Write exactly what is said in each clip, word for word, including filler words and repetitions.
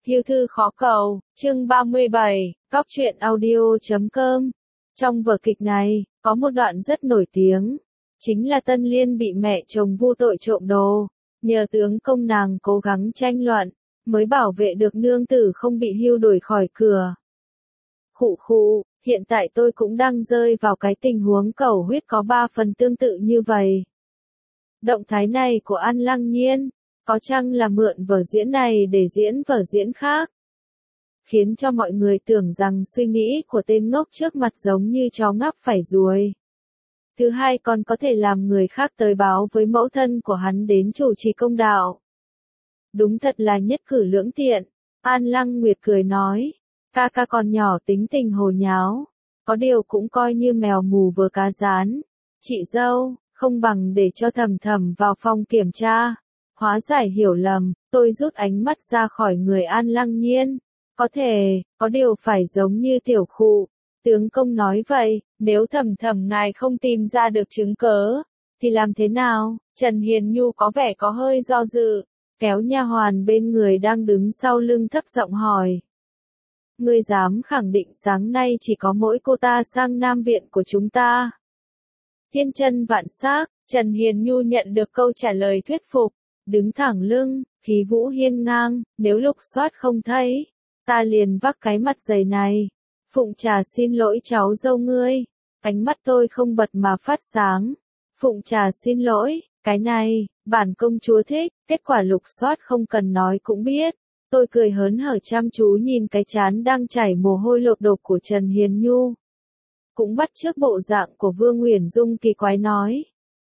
Yêu thư khó cầu, chương ba mươi bảy, Góc truyện audio chấm com. Trong vở kịch này, có một đoạn rất nổi tiếng. Chính là Tân Liên bị mẹ chồng vu tội trộm đồ. Nhờ tướng công nàng cố gắng tranh luận, mới bảo vệ được nương tử không bị hưu đuổi khỏi cửa. Khụ khụ, hiện tại tôi cũng đang rơi vào cái tình huống cầu huyết có ba phần tương tự như vậy. Động thái này của An Lăng Nhiên, có chăng là mượn vở diễn này để diễn vở diễn khác? Khiến cho mọi người tưởng rằng suy nghĩ của tên ngốc trước mặt giống như chó ngáp phải ruồi. Thứ hai còn có thể làm người khác tới báo với mẫu thân của hắn đến chủ trì công đạo. Đúng thật là nhất cử lưỡng tiện, An Lăng Nguyệt cười nói. Ca ca còn nhỏ tính tình hồ nháo, có điều cũng coi như mèo mù vừa cá rán. Chị dâu, không bằng để cho Thầm Thầm vào phòng kiểm tra. Hóa giải hiểu lầm, tôi rút ánh mắt ra khỏi người An Lăng Nhiên. Có thể, có điều phải giống như tiểu khụ. Tướng công nói vậy, nếu Thầm Thầm ngài không tìm ra được chứng cớ, thì làm thế nào? Trần Hiền Nhu có vẻ có hơi do dự, kéo nha hoàn bên người đang đứng sau lưng thấp giọng hỏi. Ngươi dám khẳng định sáng nay chỉ có mỗi cô ta sang Nam Viện của chúng ta? Thiên chân vạn xác, Trần Hiền Nhu nhận được câu trả lời thuyết phục, đứng thẳng lưng, khí vũ hiên ngang, nếu lục soát không thấy, ta liền vác cái mặt dày này. Phụng Trà xin lỗi cháu dâu ngươi, ánh mắt tôi không bật mà phát sáng. Phụng Trà xin lỗi, cái này, bản công chúa thích, kết quả lục soát không cần nói cũng biết. Tôi cười hớn hở chăm chú nhìn cái trán đang chảy mồ hôi lột đột của Trần Hiền Nhu. Cũng bắt chước bộ dạng của Vương Uyển Dung kỳ quái nói.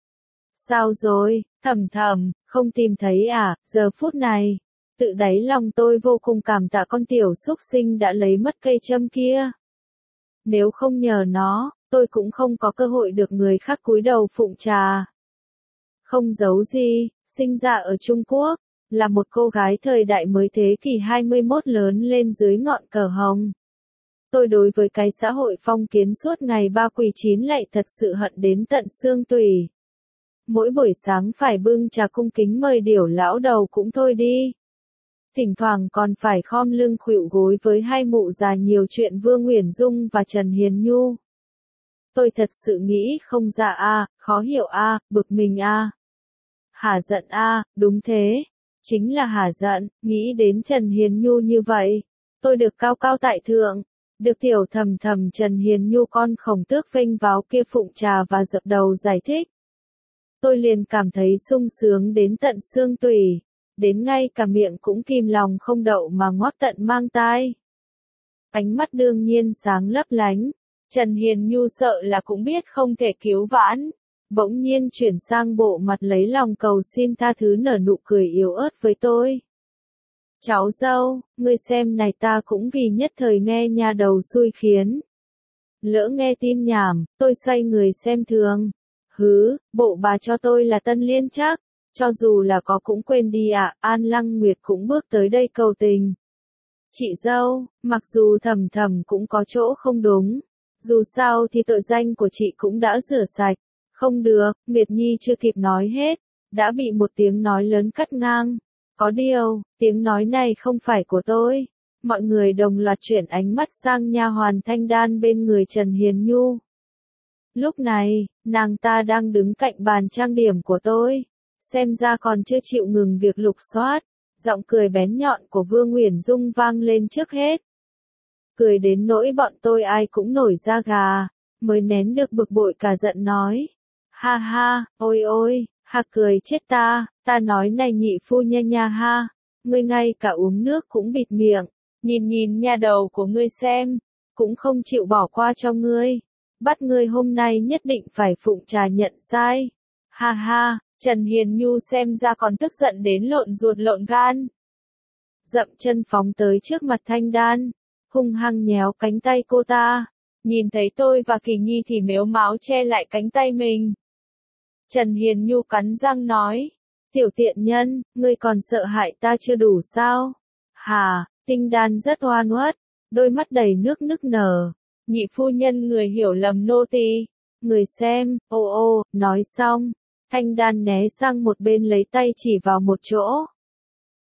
Sao rồi, Thầm Thầm, không tìm thấy à, giờ phút này. Tự đáy lòng tôi vô cùng cảm tạ con tiểu xúc sinh đã lấy mất cây châm kia. Nếu không nhờ nó, tôi cũng không có cơ hội được người khác cúi đầu phụng trà. Không giấu gì, sinh ra ở Trung Quốc, là một cô gái thời đại mới thế kỷ hai mươi mốt lớn lên dưới ngọn cờ hồng. Tôi đối với cái xã hội phong kiến suốt ngày ba quỳ chín lạy thật sự hận đến tận xương tủy. Mỗi buổi sáng phải bưng trà cung kính mời điểu lão đầu cũng thôi đi. Thỉnh thoảng còn phải khom lưng khuỵu gối với hai mụ già nhiều chuyện Vương Uyển Dung và Trần Hiền Nhu. Tôi thật sự nghĩ không ra a, khó hiểu a, bực mình a. Hả giận a, đúng thế. Chính là hả giận, nghĩ đến Trần Hiền Nhu như vậy. Tôi được cao cao tại thượng. Được tiểu Thầm Thầm Trần Hiền Nhu con khổng tước vênh váo kia phụng trà và dập đầu giải thích. Tôi liền cảm thấy sung sướng đến tận xương tủy. Đến ngay cả miệng cũng kìm lòng không đậu mà ngoác tận mang tai. Ánh mắt đương nhiên sáng lấp lánh. Trần Hiền Nhu sợ là cũng biết không thể cứu vãn. Bỗng nhiên chuyển sang bộ mặt lấy lòng cầu xin tha thứ nở nụ cười yếu ớt với tôi. Cháu dâu, ngươi xem này ta cũng vì nhất thời nghe nhà đầu xui khiến. Lỡ nghe tin nhảm, tôi xoay người xem thường. Hứ, bộ bà cho tôi là Tân Liên chắc. Cho dù là có cũng quên đi ạ, à, An Lăng Nguyệt cũng bước tới đây cầu tình. Chị dâu, mặc dù Thầm Thầm cũng có chỗ không đúng. Dù sao thì tội danh của chị cũng đã rửa sạch. Không được, Nguyệt Nhi chưa kịp nói hết, đã bị một tiếng nói lớn cắt ngang. Có điều, tiếng nói này không phải của tôi. Mọi người đồng loạt chuyển ánh mắt sang nha hoàn Thanh Đan bên người Trần Hiền Nhu. Lúc này, nàng ta đang đứng cạnh bàn trang điểm của tôi. Xem ra còn chưa chịu ngừng việc lục soát. Giọng cười bén nhọn của Vương Uyển Dung vang lên trước hết. Cười đến nỗi bọn tôi ai cũng nổi da gà, mới nén được bực bội cả giận nói. Ha ha, ôi ôi, ha cười chết ta, ta nói này nhị phu nhân nha ha, ngươi ngay cả uống nước cũng bịt miệng, nhìn nhìn nha đầu của ngươi xem, cũng không chịu bỏ qua cho ngươi, bắt ngươi hôm nay nhất định phải phụng trà nhận sai. Ha ha, Trần Hiền Nhu xem ra còn tức giận đến lộn ruột lộn gan. Dậm chân phóng tới trước mặt Thanh Đan, hung hăng nhéo cánh tay cô ta, nhìn thấy tôi và Kỳ Nhi thì mếu máo che lại cánh tay mình. Trần Hiền Nhu cắn răng nói, tiểu tiện nhân, ngươi còn sợ hại ta chưa đủ sao? Hà, Tinh Đan rất oan uất, đôi mắt đầy nước nức nở. Nhị phu nhân người hiểu lầm nô tỳ, người xem, ô ô, nói xong, Thanh Đan né sang một bên lấy tay chỉ vào một chỗ.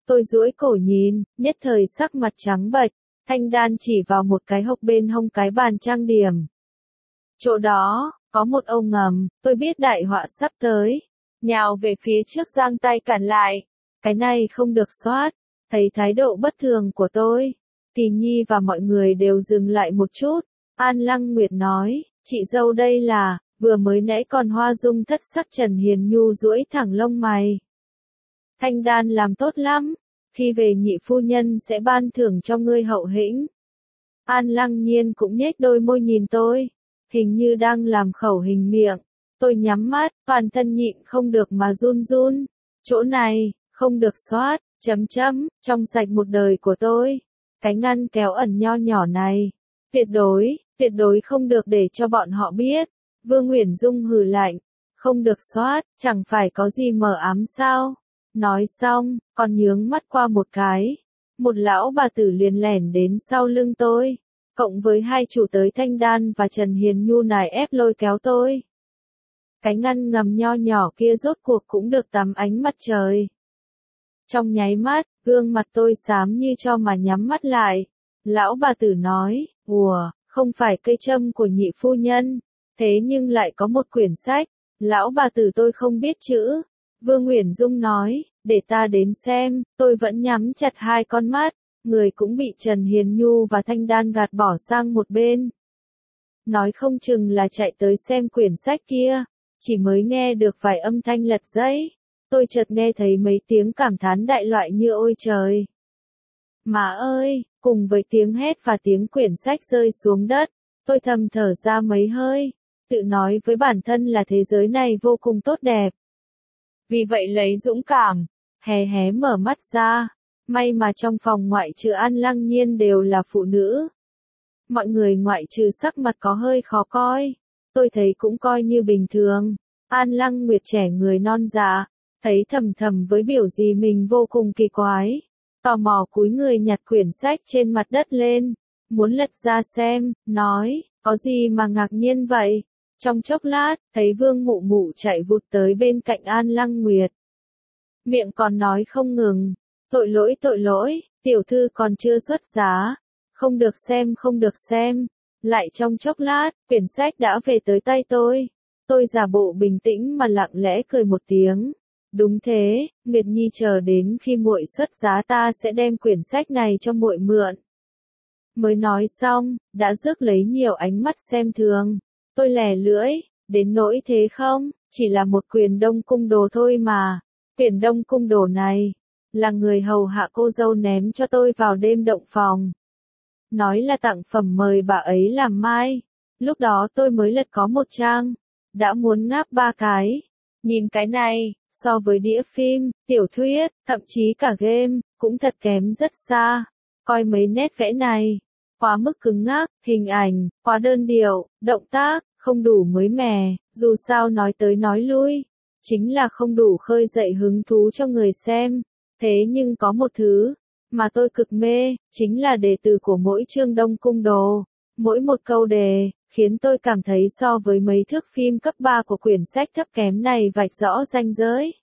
Tôi duỗi cổ nhìn, nhất thời sắc mặt trắng bệch, Thanh Đan chỉ vào một cái hộc bên hông cái bàn trang điểm. Chỗ đó, có một âu ngầm, tôi biết đại họa sắp tới. Nhào về phía trước giang tay cản lại. Cái này không được soát. Thấy thái độ bất thường của tôi, Kỳ Nhi và mọi người đều dừng lại một chút. An Lăng Nguyệt nói, chị dâu đây là, vừa mới nãy còn hoa dung thất sắc Trần Hiền Nhu duỗi thẳng lông mày. Thanh Đan làm tốt lắm, khi về nhị phu nhân sẽ ban thưởng cho ngươi hậu hĩnh. An Lăng Nhiên cũng nhếch đôi môi nhìn tôi, hình như đang làm khẩu hình miệng. Tôi nhắm mắt, toàn thân nhịn không được mà run run. Chỗ này, không được soát, chấm chấm, trong sạch một đời của tôi. Cái ngăn kéo ẩn nho nhỏ này, tuyệt đối, tuyệt đối không được để cho bọn họ biết. Vương Uyển Dung hừ lạnh, không được soát, chẳng phải có gì mờ ám sao. Nói xong, còn nhướng mắt qua một cái. Một lão bà tử liền lẻn đến sau lưng tôi, cộng với hai chủ tới Thanh Đan và Trần Hiền Nhu nài ép lôi kéo tôi. Cái ngăn ngầm nho nhỏ kia rốt cuộc cũng được tắm ánh mặt trời. Trong nháy mắt, gương mặt tôi xám như cho mà nhắm mắt lại. Lão bà tử nói, ùa, không phải cây châm của nhị phu nhân, thế nhưng lại có một quyển sách. Lão bà tử tôi không biết chữ. Vương Uyển Dung nói, để ta đến xem, tôi vẫn nhắm chặt hai con mắt, người cũng bị Trần Hiền Nhu và Thanh Đan gạt bỏ sang một bên. Nói không chừng là chạy tới xem quyển sách kia, chỉ mới nghe được vài âm thanh lật giấy, tôi chợt nghe thấy mấy tiếng cảm thán đại loại như ôi trời. Má ơi, cùng với tiếng hét và tiếng quyển sách rơi xuống đất, tôi thầm thở ra mấy hơi, tự nói với bản thân là thế giới này vô cùng tốt đẹp. Vì vậy lấy dũng cảm, hé hé mở mắt ra, may mà trong phòng ngoại trừ An Lăng Nhiên đều là phụ nữ. Mọi người ngoại trừ sắc mặt có hơi khó coi, tôi thấy cũng coi như bình thường. An Lăng Nguyệt trẻ người non dạ, thấy thầm thầm với biểu gì mình vô cùng kỳ quái. Tò mò cúi người nhặt quyển sách trên mặt đất lên, muốn lật ra xem, nói, có gì mà ngạc nhiên vậy? Trong chốc lát, thấy Vương Mụ Mụ chạy vụt tới bên cạnh An Lăng Nguyệt. Miệng còn nói không ngừng, tội lỗi tội lỗi, tiểu thư còn chưa xuất giá, không được xem không được xem. Lại trong chốc lát, quyển sách đã về tới tay tôi. Tôi giả bộ bình tĩnh mà lặng lẽ cười một tiếng. Đúng thế, Nguyệt Nhi chờ đến khi muội xuất giá ta sẽ đem quyển sách này cho muội mượn. Mới nói xong, đã rước lấy nhiều ánh mắt xem thường. Tôi lè lưỡi, đến nỗi thế không, chỉ là một quyển Đông Cung Đồ thôi mà. Quyển Đông Cung Đồ này, là người hầu hạ cô dâu ném cho tôi vào đêm động phòng. Nói là tặng phẩm mời bà ấy làm mai. Lúc đó tôi mới lật có một trang, đã muốn ngáp ba cái. Nhìn cái này, so với đĩa phim, tiểu thuyết, thậm chí cả game, cũng thật kém rất xa. Coi mấy nét vẽ này, quá mức cứng ngắc, hình ảnh, quá đơn điệu, động tác, không đủ mới mẻ, dù sao nói tới nói lui, chính là không đủ khơi dậy hứng thú cho người xem. Thế nhưng có một thứ, mà tôi cực mê, chính là đề từ của mỗi chương Đông Cung Đồ. Mỗi một câu đề, khiến tôi cảm thấy so với mấy thước phim cấp ba của quyển sách thấp kém này vạch rõ ranh giới.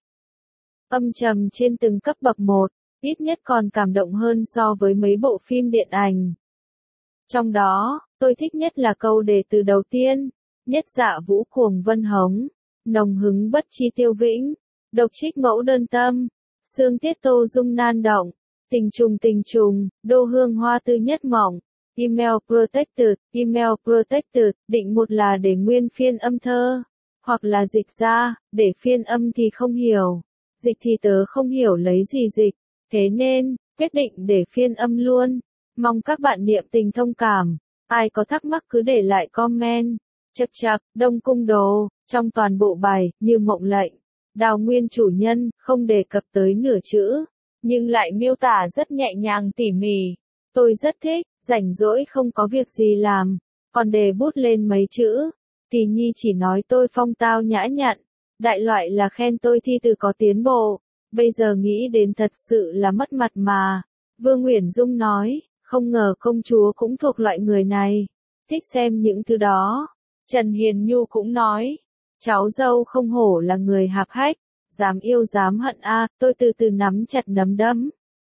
Âm trầm trên từng cấp bậc một, ít nhất còn cảm động hơn so với mấy bộ phim điện ảnh. Trong đó, tôi thích nhất là câu đề từ đầu tiên, nhất dạ vũ cuồng vân hống, nồng hứng bất chi tiêu vĩnh, độc trích mẫu đơn tâm, xương tiết tô dung nan động, tình trùng tình trùng, đô hương hoa tư nhất mỏng. Email protected, email protected, định một là để nguyên phiên âm thơ, hoặc là dịch ra, để phiên âm thì không hiểu, dịch thì tớ không hiểu lấy gì dịch, thế nên, quyết định để phiên âm luôn, mong các bạn niệm tình thông cảm, ai có thắc mắc cứ để lại comment, chật chật, Đông Cung Đồ, trong toàn bộ bài, như mộng lệnh, Đào Nguyên chủ nhân, không đề cập tới nửa chữ, nhưng lại miêu tả rất nhẹ nhàng tỉ mỉ, tôi rất thích. Rảnh rỗi không có việc gì làm, còn đề bút lên mấy chữ. Kỳ Nhi chỉ nói tôi phong tao nhã nhặn, đại loại là khen tôi thi từ có tiến bộ. Bây giờ nghĩ đến thật sự là mất mặt mà. Vương Uyển Dung nói, không ngờ công chúa cũng thuộc loại người này, thích xem những thứ đó. Trần Hiền Nhu cũng nói, cháu dâu không hổ là người hạp hách, dám yêu dám hận a. Tôi từ từ nắm chặt nắm đấm.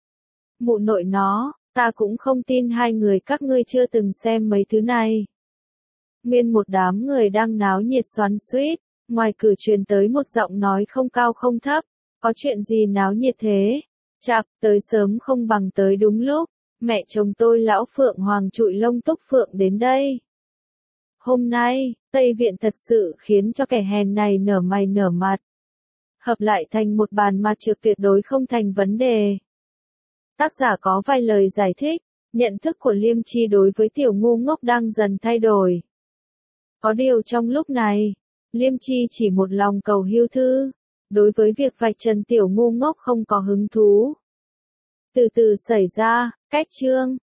Mụ nội nó, ta cũng không tin hai người các ngươi chưa từng xem mấy thứ này. Nguyên một đám người đang náo nhiệt xoắn xuýt, ngoài cửa truyền tới một giọng nói không cao không thấp, có chuyện gì náo nhiệt thế? Chạc, tới sớm không bằng tới đúng lúc, mẹ chồng tôi lão Phượng Hoàng trụi lông túc Phượng đến đây. Hôm nay, Tây Viện thật sự khiến cho kẻ hèn này nở mày nở mặt. Hợp lại thành một bàn mặt trược tuyệt đối không thành vấn đề. Tác giả có vài lời giải thích, nhận thức của Liêm Chi đối với tiểu ngu ngốc đang dần thay đổi. Có điều trong lúc này, Liêm Chi chỉ một lòng cầu hưu thư, đối với việc vạch trần tiểu ngu ngốc không có hứng thú. Từ từ xảy ra, cách chương.